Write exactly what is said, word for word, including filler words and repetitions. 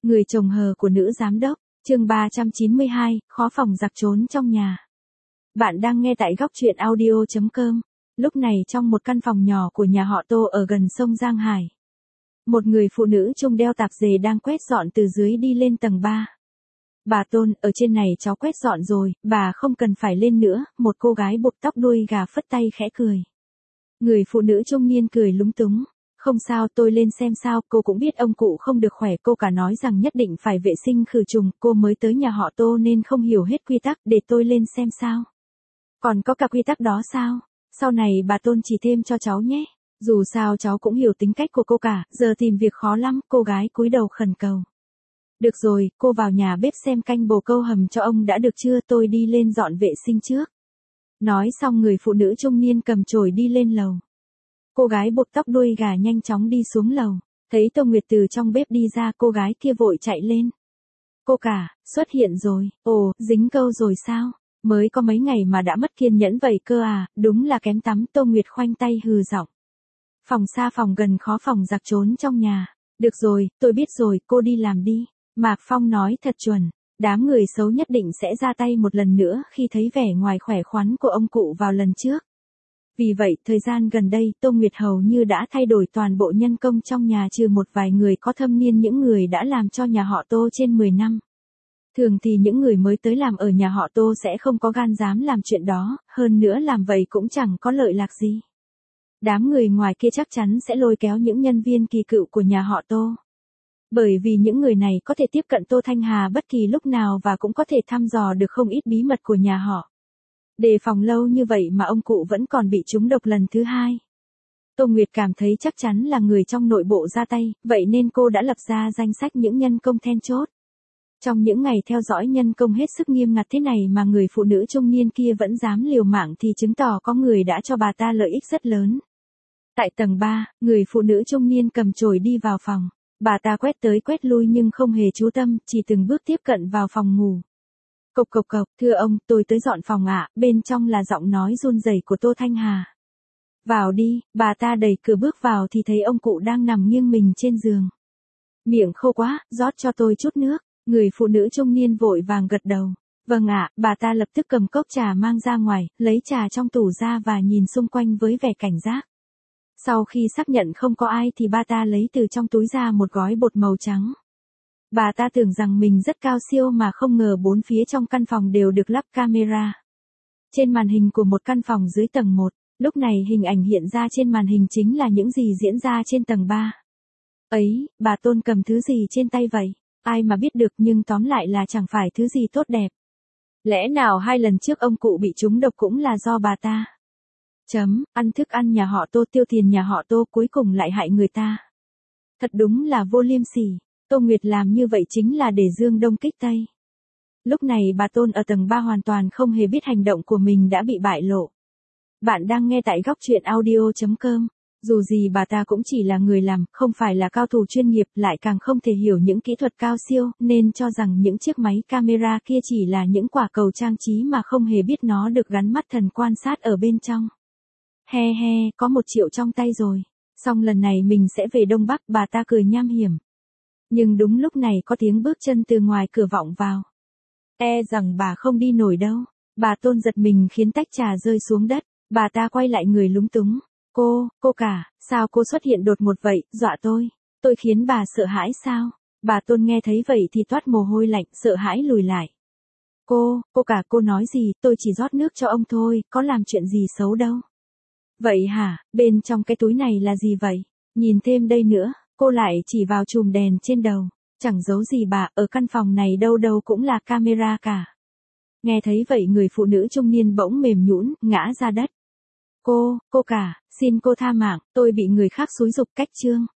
Người chồng hờ của nữ giám đốc, chương ba trăm chín mươi hai, khó phòng giặc trốn trong nhà. Bạn đang nghe tại góc truyện audio chấm com. Lúc này trong một căn phòng nhỏ của nhà họ Tô ở gần sông Giang Hải. Một người phụ nữ trông đeo tạp dề đang quét dọn từ dưới đi lên tầng ba. Bà Tôn, ở trên này cháu quét dọn rồi, bà không cần phải lên nữa, một cô gái buộc tóc đuôi gà phất tay khẽ cười. Người phụ nữ trung niên cười lúng túng. Không sao, tôi lên xem sao, cô cũng biết ông cụ không được khỏe, cô cả nói rằng nhất định phải vệ sinh khử trùng, cô mới tới nhà họ Tô nên không hiểu hết quy tắc, để tôi lên xem sao. Còn có cả quy tắc đó sao? Sau này bà Tôn chỉ thêm cho cháu nhé. Dù sao cháu cũng hiểu tính cách của cô cả, giờ tìm việc khó lắm, cô gái cúi đầu khẩn cầu. Được rồi, cô vào nhà bếp xem canh bồ câu hầm cho ông đã được chưa, tôi đi lên dọn vệ sinh trước. Nói xong người phụ nữ trung niên cầm chổi đi lên lầu. Cô gái buộc tóc đuôi gà nhanh chóng đi xuống lầu, thấy Tô Nguyệt từ trong bếp đi ra, cô gái kia vội chạy lên. Cô cả, xuất hiện rồi, ồ, dính câu rồi sao, mới có mấy ngày mà đã mất kiên nhẫn vậy cơ à, đúng là kém tắm. Tô Nguyệt khoanh tay hừ giọng. Phòng xa phòng gần khó phòng giặc trốn trong nhà. Được rồi, tôi biết rồi, cô đi làm đi. Mạc Phong nói thật chuẩn, đám người xấu nhất định sẽ ra tay một lần nữa khi thấy vẻ ngoài khỏe khoắn của ông cụ vào lần trước. Vì vậy, thời gian gần đây, Tô Nguyệt hầu như đã thay đổi toàn bộ nhân công trong nhà trừ một vài người có thâm niên, những người đã làm cho nhà họ Tô trên mười năm. Thường thì những người mới tới làm ở nhà họ Tô sẽ không có gan dám làm chuyện đó, hơn nữa làm vậy cũng chẳng có lợi lạc gì. Đám người ngoài kia chắc chắn sẽ lôi kéo những nhân viên kỳ cựu của nhà họ Tô. Bởi vì những người này có thể tiếp cận Tô Thanh Hà bất kỳ lúc nào và cũng có thể thăm dò được không ít bí mật của nhà họ. Đề phòng lâu như vậy mà ông cụ vẫn còn bị trúng độc lần thứ hai. Tô Nguyệt cảm thấy chắc chắn là người trong nội bộ ra tay, vậy nên cô đã lập ra danh sách những nhân công then chốt. Trong những ngày theo dõi nhân công hết sức nghiêm ngặt thế này mà người phụ nữ trung niên kia vẫn dám liều mạng thì chứng tỏ có người đã cho bà ta lợi ích rất lớn. Tại tầng ba, người phụ nữ trung niên cầm chổi đi vào phòng. Bà ta quét tới quét lui nhưng không hề chú tâm, chỉ từng bước tiếp cận vào phòng ngủ. Cộc cộc cộc, thưa ông, tôi tới dọn phòng ạ, bên trong là giọng nói run rẩy của Tô Thanh Hà. Vào đi, bà ta đẩy cửa bước vào thì thấy ông cụ đang nằm nghiêng mình trên giường. Miệng khô quá, rót cho tôi chút nước, người phụ nữ trung niên vội vàng gật đầu. Vâng ạ, bà ta lập tức cầm cốc trà mang ra ngoài, lấy trà trong tủ ra và nhìn xung quanh với vẻ cảnh giác. Sau khi xác nhận không có ai thì bà ta lấy từ trong túi ra một gói bột màu trắng. Bà ta tưởng rằng mình rất cao siêu mà không ngờ bốn phía trong căn phòng đều được lắp camera. Trên màn hình của một căn phòng dưới tầng một, lúc này hình ảnh hiện ra trên màn hình chính là những gì diễn ra trên tầng ba. Ấy, bà Tôn cầm thứ gì trên tay vậy? Ai mà biết được, nhưng tóm lại là chẳng phải thứ gì tốt đẹp. Lẽ nào hai lần trước ông cụ bị trúng độc cũng là do bà ta? Chấm, ăn thức ăn nhà họ Tô, tiêu tiền nhà họ Tô, cuối cùng lại hại người ta. Thật đúng là vô liêm sỉ. Tô Nguyệt làm như vậy chính là để dương đông kích tây. Lúc này bà Tôn ở tầng ba hoàn toàn không hề biết hành động của mình đã bị bại lộ. Bạn đang nghe tại góc truyện audio chấm com. Dù gì bà ta cũng chỉ là người làm, không phải là cao thủ chuyên nghiệp, lại càng không thể hiểu những kỹ thuật cao siêu, nên cho rằng những chiếc máy camera kia chỉ là những quả cầu trang trí mà không hề biết nó được gắn mắt thần quan sát ở bên trong. He he, có một triệu trong tay rồi. Xong lần này mình sẽ về Đông Bắc, bà ta cười nham hiểm. Nhưng đúng lúc này có tiếng bước chân từ ngoài cửa vọng vào. E rằng bà không đi nổi đâu. Bà Tôn giật mình khiến tách trà rơi xuống đất. Bà ta quay lại người lúng túng. Cô, cô cả, sao cô xuất hiện đột ngột vậy, dọa tôi. Tôi khiến bà sợ hãi sao? Bà Tôn nghe thấy vậy thì toát mồ hôi lạnh, sợ hãi lùi lại. Cô, cô cả, cô nói gì, tôi chỉ rót nước cho ông thôi, có làm chuyện gì xấu đâu. Vậy hả, bên trong cái túi này là gì vậy? Nhìn thêm đây nữa, cô lại chỉ vào chùm đèn trên đầu. Chẳng giấu gì bà, ở căn phòng này đâu đâu cũng là camera cả. Nghe thấy vậy người phụ nữ trung niên bỗng mềm nhũn, ngã ra đất. Cô, cô cả, xin cô tha mạng, tôi bị người khác xúi giục cách chương.